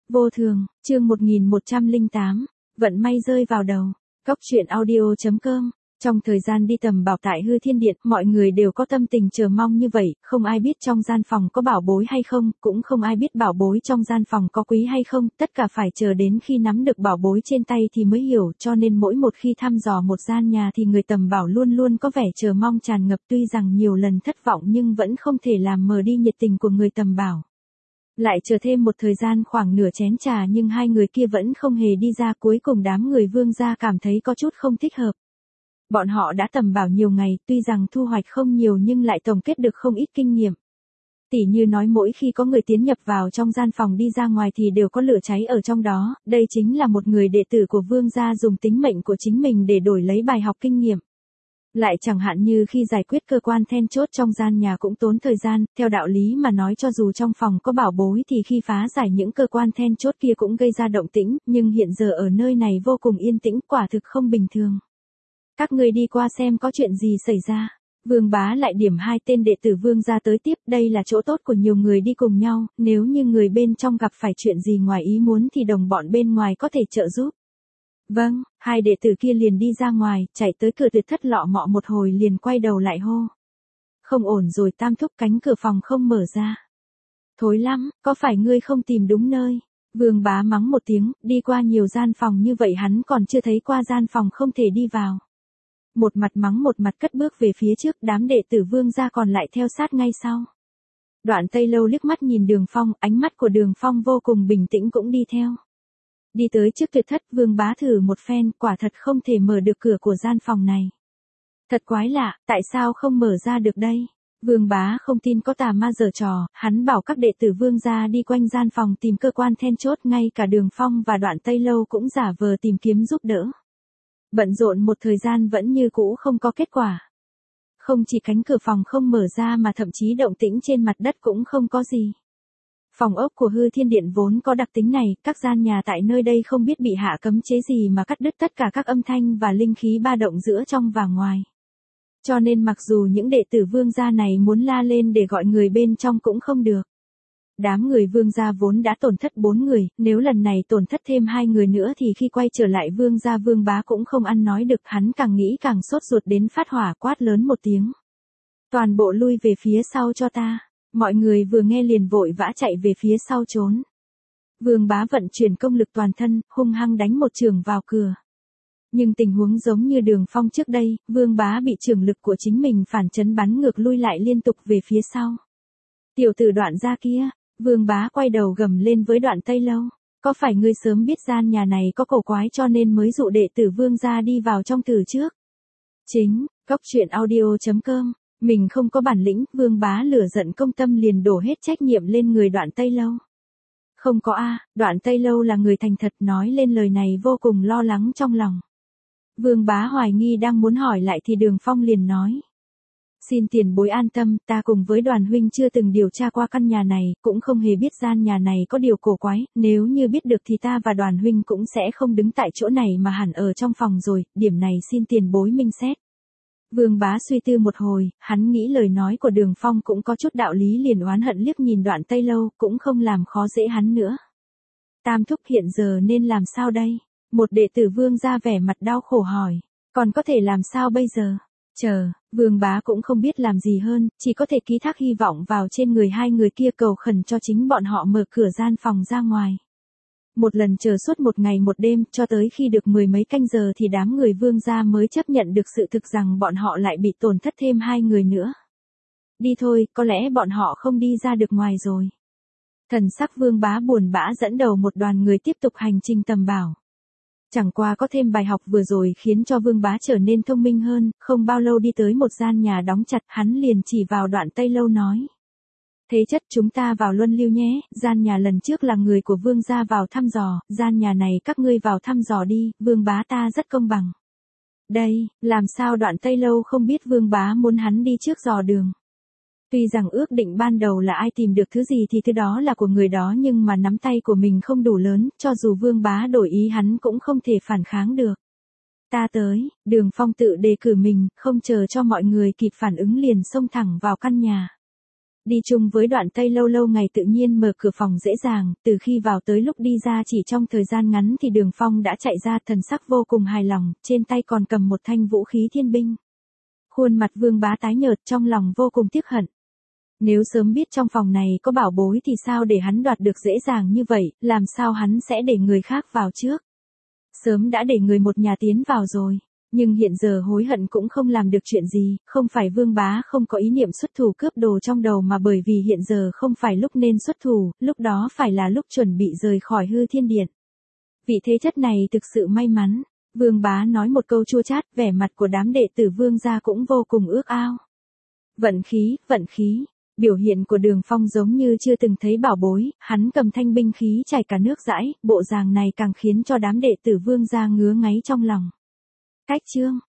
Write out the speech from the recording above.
Vô thường, chương 1108, vận may rơi vào đầu. Cóc truyện audio.com. Trong thời gian đi tầm bảo tại Hư Thiên Điện, mọi người đều có tâm tình chờ mong như vậy, không ai biết trong gian phòng có bảo bối hay không, cũng không ai biết bảo bối trong gian phòng có quý hay không, tất cả phải chờ đến khi nắm được bảo bối trên tay thì mới hiểu, cho nên mỗi một khi thăm dò một gian nhà thì người tầm bảo luôn luôn có vẻ chờ mong tràn ngập, tuy rằng nhiều lần thất vọng nhưng vẫn không thể làm mờ đi nhiệt tình của người tầm bảo. Lại chờ thêm một thời gian khoảng nửa chén trà nhưng hai người kia vẫn không hề đi ra, cuối cùng đám người Vương gia cảm thấy có chút không thích hợp. Bọn họ đã tầm bảo nhiều ngày, tuy rằng thu hoạch không nhiều nhưng lại tổng kết được không ít kinh nghiệm. Tỉ như nói mỗi khi có người tiến nhập vào trong gian phòng đi ra ngoài thì đều có lửa cháy ở trong đó, đây chính là một người đệ tử của Vương gia dùng tính mệnh của chính mình để đổi lấy bài học kinh nghiệm. Lại chẳng hạn như khi giải quyết cơ quan then chốt trong gian nhà cũng tốn thời gian, theo đạo lý mà nói cho dù trong phòng có bảo bối thì khi phá giải những cơ quan then chốt kia cũng gây ra động tĩnh, nhưng hiện giờ ở nơi này vô cùng yên tĩnh, quả thực không bình thường. Các ngươi đi qua xem có chuyện gì xảy ra. Vương bá lại điểm hai tên đệ tử Vương gia tới tiếp, đây là chỗ tốt của nhiều người đi cùng nhau, nếu như người bên trong gặp phải chuyện gì ngoài ý muốn thì đồng bọn bên ngoài có thể trợ giúp. Vâng, hai đệ tử kia liền đi ra ngoài, chạy tới cửa Tuyệt Thất lọ mọ một hồi liền quay đầu lại hô. Không ổn rồi Tam thúc, cánh cửa phòng không mở ra. Thối lắm, có phải ngươi không tìm đúng nơi? Vương bá mắng một tiếng, đi qua nhiều gian phòng như vậy hắn còn chưa thấy qua gian phòng không thể đi vào. Một mặt mắng một mặt cất bước về phía trước, đám đệ tử Vương gia còn lại theo sát ngay sau. Đoạn Tây Lâu liếc mắt nhìn Đường Phong, ánh mắt của Đường Phong vô cùng bình tĩnh cũng đi theo. Đi tới trước Tuyệt Thất, Vương bá thử một phen, quả thật không thể mở được cửa của gian phòng này. Thật quái lạ, tại sao không mở ra được đây? Vương bá không tin có tà ma giở trò, hắn bảo các đệ tử Vương gia đi quanh gian phòng tìm cơ quan then chốt, ngay cả Đường Phong và Đoạn Tây Lâu cũng giả vờ tìm kiếm giúp đỡ. Bận rộn một thời gian vẫn như cũ không có kết quả. Không chỉ cánh cửa phòng không mở ra mà thậm chí động tĩnh trên mặt đất cũng không có gì. Phòng ốc của Hư Thiên Điện vốn có đặc tính này, các gian nhà tại nơi đây không biết bị hạ cấm chế gì mà cắt đứt tất cả các âm thanh và linh khí ba động giữa trong và ngoài. Cho nên mặc dù những đệ tử Vương gia này muốn la lên để gọi người bên trong cũng không được. Đám người Vương gia vốn đã tổn thất 4 người, nếu lần này tổn thất thêm 2 người nữa thì khi quay trở lại Vương gia Vương bá cũng không ăn nói được, hắn càng nghĩ càng sốt ruột đến phát hỏa, quát lớn một tiếng. Toàn bộ lui về phía sau cho ta. Mọi người vừa nghe liền vội vã chạy về phía sau trốn. Vương bá vận chuyển công lực toàn thân, hung hăng đánh một chưởng vào cửa. Nhưng tình huống giống như Đường Phong trước đây, Vương bá bị chưởng lực của chính mình phản chấn bắn ngược lui lại liên tục về phía sau. Tiểu tử Đoạn gia kia, Vương bá quay đầu gầm lên với Đoạn Tây Lâu. Có phải ngươi sớm biết gian nhà này có cổ quái cho nên mới dụ đệ tử Vương gia đi vào trong từ trước? Chính, Cóc truyện audio.com. Mình không có bản lĩnh, Vương bá lửa giận công tâm liền đổ hết trách nhiệm lên người Đoạn Tây Lâu. Không có a, Đoạn Tây Lâu là người thành thật, nói lên lời này vô cùng lo lắng trong lòng. Vương bá hoài nghi đang muốn hỏi lại thì Đường Phong liền nói. Xin tiền bối an tâm, ta cùng với Đoàn huynh chưa từng điều tra qua căn nhà này, cũng không hề biết gian nhà này có điều cổ quái, nếu như biết được thì ta và Đoàn huynh cũng sẽ không đứng tại chỗ này mà hẳn ở trong phòng rồi, điểm này xin tiền bối minh xét. Vương bá suy tư một hồi, hắn nghĩ lời nói của Đường Phong cũng có chút đạo lý liền oán hận liếc nhìn Đoạn Tây Lâu, cũng không làm khó dễ hắn nữa. Tam thúc hiện giờ nên làm sao đây? Một đệ tử Vương ra vẻ mặt đau khổ hỏi. Còn có thể làm sao bây giờ? Chờ, Vương bá cũng không biết làm gì hơn, chỉ có thể ký thác hy vọng vào trên người hai người kia, cầu khẩn cho chính bọn họ mở cửa gian phòng ra ngoài. Một lần chờ suốt một ngày một đêm, cho tới khi được 10 mấy canh giờ thì đám người Vương gia mới chấp nhận được sự thực rằng bọn họ lại bị tổn thất thêm 2 người nữa. Đi thôi, có lẽ bọn họ không đi ra được ngoài rồi. Thần sắc Vương bá buồn bã dẫn đầu một đoàn người tiếp tục hành trình tầm bảo. Chẳng qua có thêm bài học vừa rồi khiến cho Vương bá trở nên thông minh hơn, không bao lâu đi tới một gian nhà đóng chặt, hắn liền chỉ vào Đoạn Tây Lâu nói. Thế chất chúng ta vào luân lưu nhé, gian nhà lần trước là người của Vương gia vào thăm dò, gian nhà này các ngươi vào thăm dò đi, Vương bá ta rất công bằng. Đây, làm sao Đoạn Tây Lâu không biết Vương bá muốn hắn đi trước dò đường. Tuy rằng ước định ban đầu là ai tìm được thứ gì thì thứ đó là của người đó, nhưng mà nắm tay của mình không đủ lớn, cho dù Vương bá đổi ý hắn cũng không thể phản kháng được. Ta tới, Đường Phong tự đề cử mình, không chờ cho mọi người kịp phản ứng liền xông thẳng vào căn nhà. Đi chung với Đoạn Tây lâu lâu ngày tự nhiên mở cửa phòng dễ dàng, từ khi vào tới lúc đi ra chỉ trong thời gian ngắn thì Đường Phong đã chạy ra thần sắc vô cùng hài lòng, trên tay còn cầm một thanh vũ khí thiên binh. Khuôn mặt Vương Bá tái nhợt, trong lòng vô cùng tiếc hận. Nếu sớm biết trong phòng này có bảo bối thì sao để hắn đoạt được dễ dàng như vậy, làm sao hắn sẽ để người khác vào trước. Sớm đã để người một nhà tiến vào rồi. Nhưng hiện giờ hối hận cũng không làm được chuyện gì, không phải Vương Bá không có ý niệm xuất thủ cướp đồ trong đầu mà bởi vì hiện giờ không phải lúc nên xuất thủ, lúc đó phải là lúc chuẩn bị rời khỏi Hư Thiên Điện. Vị thế chất này thực sự may mắn. Vương Bá nói một câu chua chát, vẻ mặt của đám đệ tử Vương gia cũng vô cùng ước ao. Vận khí, vận khí. Biểu hiện của Đường Phong giống như chưa từng thấy bảo bối, hắn cầm thanh binh khí chảy cả nước dãi, bộ dạng này càng khiến cho đám đệ tử Vương gia ngứa ngáy trong lòng. Cách chương